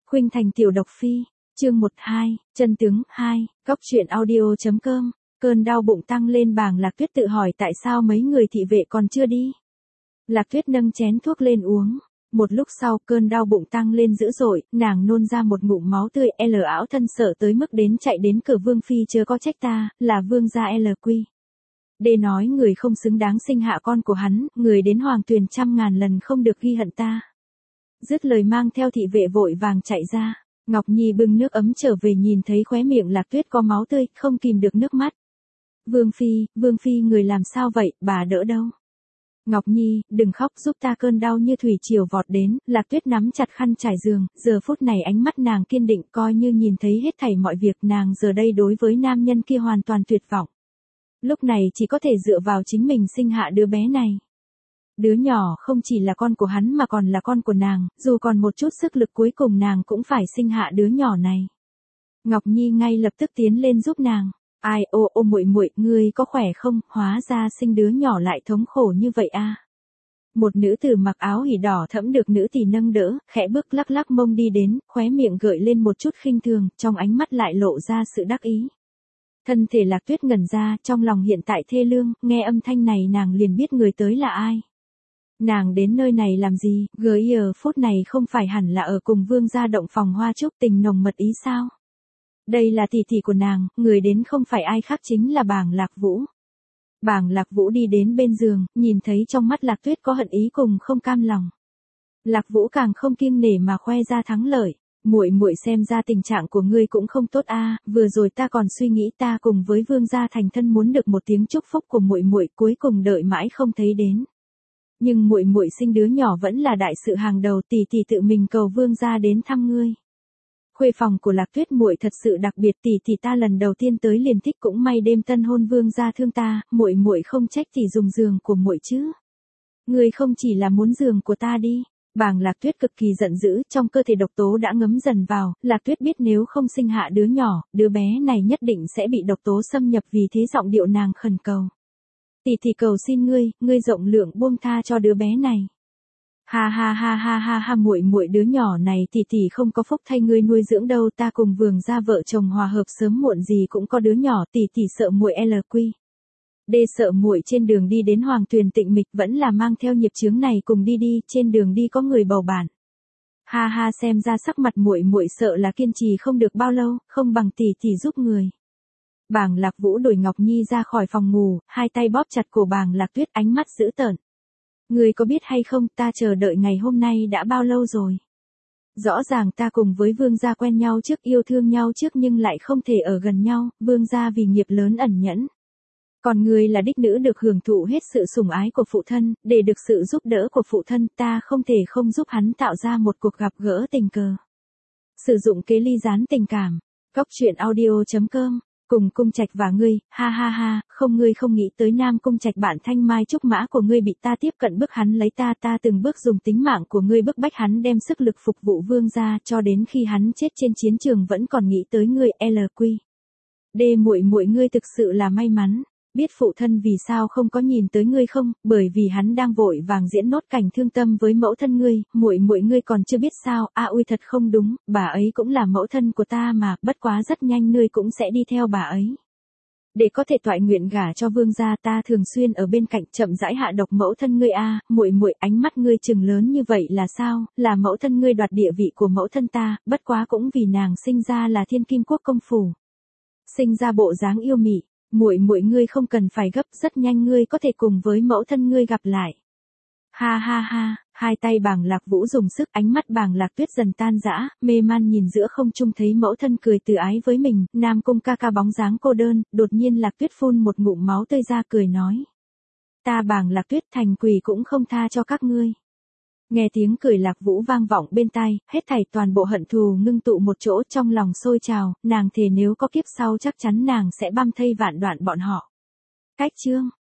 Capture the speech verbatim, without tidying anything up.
Khuynh Thành tiểu độc phi, chương một hai, chân tướng hai, góc truyện audio.com, cơn đau bụng tăng lên bàng Lạc Tuyết tự hỏi tại sao mấy người thị vệ còn chưa đi. Lạc Tuyết nâng chén thuốc lên uống, một lúc sau cơn đau bụng tăng lên dữ dội, nàng nôn ra một ngụm máu tươi, L ảo thân sợ tới mức đến chạy đến cửa Vương Phi chớ có trách ta, là Vương gia L Quy. Đê nói người không xứng đáng sinh hạ con của hắn, người đến hoàng tuyền trăm ngàn lần không được ghi hận ta. Dứt lời mang theo thị vệ vội vàng chạy ra, Ngọc Nhi bưng nước ấm trở về nhìn thấy khóe miệng Lạc Tuyết có máu tươi, không kìm được nước mắt. Vương Phi, Vương Phi người làm sao vậy, bà đỡ đâu? Ngọc Nhi, đừng khóc giúp ta, cơn đau như thủy triều vọt đến, Lạc Tuyết nắm chặt khăn trải giường, giờ phút này ánh mắt nàng kiên định, coi như nhìn thấy hết thảy mọi việc, nàng giờ đây đối với nam nhân kia hoàn toàn tuyệt vọng. Lúc này chỉ có thể dựa vào chính mình sinh hạ đứa bé này. Đứa nhỏ không chỉ là con của hắn mà còn là con của nàng, dù còn một chút sức lực cuối cùng nàng cũng phải sinh hạ đứa nhỏ này. Ngọc Nhi ngay lập tức tiến lên giúp nàng. Ai ô ô muội muội, ngươi có khỏe không, hóa ra sinh đứa nhỏ lại thống khổ như vậy a. Một nữ tử mặc áo hỉ đỏ thẫm được nữ tỷ nâng đỡ, khẽ bước lắc lắc mông đi đến, khóe miệng gợi lên một chút khinh thường, trong ánh mắt lại lộ ra sự đắc ý. Thân thể Lạc Tuyết ngẩn ra, trong lòng hiện tại thê lương, nghe âm thanh này nàng liền biết người tới là ai. Nàng đến nơi này làm gì, giờ phút này không phải hẳn là ở cùng Vương gia động phòng hoa trúc tình nồng mật ý sao? Đây là tỷ tỷ của nàng, người đến không phải ai khác chính là bàng Lạc Vũ. Bàng Lạc Vũ đi đến bên giường, nhìn thấy trong mắt Lạc Tuyết có hận ý cùng không cam lòng. Lạc Vũ càng không kiêng nể mà khoe ra thắng lợi. Muội muội xem ra tình trạng của ngươi cũng không tốt a, vừa rồi ta còn suy nghĩ ta cùng với Vương gia thành thân muốn được một tiếng chúc phúc của muội muội, cuối cùng đợi mãi không thấy đến. Nhưng muội muội sinh đứa nhỏ vẫn là đại sự hàng đầu, tỷ tỷ tự mình cầu Vương gia đến thăm ngươi. Khuê phòng của Lạc Tuyết muội thật sự đặc biệt, tỷ tỷ ta lần đầu tiên tới liền thích, cũng may đêm tân hôn Vương gia thương ta, muội muội không trách tỷ dùng giường của muội chứ. Ngươi không chỉ là muốn giường của ta đi. Bàng Lạc Tuyết cực kỳ giận dữ, trong cơ thể độc tố đã ngấm dần vào, Lạc Tuyết biết nếu không sinh hạ đứa nhỏ, đứa bé này nhất định sẽ bị độc tố xâm nhập, vì thế giọng điệu nàng khẩn cầu. Tỷ tỷ cầu xin ngươi, ngươi rộng lượng buông tha cho đứa bé này. Ha ha ha ha ha ha, muội muội đứa nhỏ này tỷ tỷ không có phúc thay ngươi nuôi dưỡng đâu, ta cùng Vương gia vợ chồng hòa hợp sớm muộn gì cũng có đứa nhỏ, tỷ tỷ sợ muội L Quy. Đê sợ muội trên đường đi đến hoàng tuyền tịnh mịch vẫn là mang theo nghiệp chướng này cùng đi đi, trên đường đi có người bầu bạn. Ha ha, xem ra sắc mặt muội muội sợ là kiên trì không được bao lâu, không bằng tỷ tỷ giúp người. Bàng Lạc Vũ đuổi Ngọc Nhi ra khỏi phòng ngủ, hai tay bóp chặt cổ bàng Lạc Tuyết, ánh mắt dữ tợn. Ngươi có biết hay không, ta chờ đợi ngày hôm nay đã bao lâu rồi? Rõ ràng ta cùng với Vương gia quen nhau trước, yêu thương nhau trước nhưng lại không thể ở gần nhau, Vương gia vì nghiệp lớn ẩn nhẫn. Còn ngươi là đích nữ được hưởng thụ hết sự sủng ái của phụ thân, để được sự giúp đỡ của phụ thân, ta không thể không giúp hắn tạo ra một cuộc gặp gỡ tình cờ. Sử dụng kế ly gián tình cảm. Góc truyện audio.com, cùng Cung Trạch và ngươi, ha ha ha, không ngươi không nghĩ tới Nam Cung Trạch bạn thanh mai trúc mã của ngươi bị ta tiếp cận bức hắn lấy ta, ta từng bước dùng tính mạng của ngươi bức bách hắn đem sức lực phục vụ Vương gia, cho đến khi hắn chết trên chiến trường vẫn còn nghĩ tới ngươi L Quy. Đê muội muội ngươi thực sự là may mắn. Biết phụ thân vì sao không có nhìn tới ngươi không, bởi vì hắn đang vội vàng diễn nốt cảnh thương tâm với mẫu thân ngươi, muội muội ngươi còn chưa biết sao, a à, ui thật không đúng, bà ấy cũng là mẫu thân của ta mà, bất quá rất nhanh ngươi cũng sẽ đi theo bà ấy. Để có thể toại nguyện gả cho Vương gia, ta thường xuyên ở bên cạnh chậm rãi hạ độc mẫu thân ngươi a, à, muội muội ánh mắt ngươi trừng lớn như vậy là sao, là mẫu thân ngươi đoạt địa vị của mẫu thân ta, bất quá cũng vì nàng sinh ra là thiên kim quốc công phủ. Sinh ra bộ dáng yêu mị. Muội muội ngươi không cần phải gấp, rất nhanh ngươi có thể cùng với mẫu thân ngươi gặp lại. Ha ha ha, hai tay bàng Lạc Vũ dùng sức, ánh mắt bàng Lạc Tuyết dần tan rã, mê man nhìn giữa không trung thấy mẫu thân cười từ ái với mình, Nam Cung ca ca bóng dáng cô đơn, đột nhiên Lạc Tuyết phun một ngụm máu tươi ra cười nói. Ta bàng Lạc Tuyết thành quỷ cũng không tha cho các ngươi. Nghe tiếng cười Lạc Vũ vang vọng bên tai, hết thảy toàn bộ hận thù ngưng tụ một chỗ, trong lòng sôi trào, nàng thề nếu có kiếp sau chắc chắn nàng sẽ băm thây vạn đoạn bọn họ. Cách chương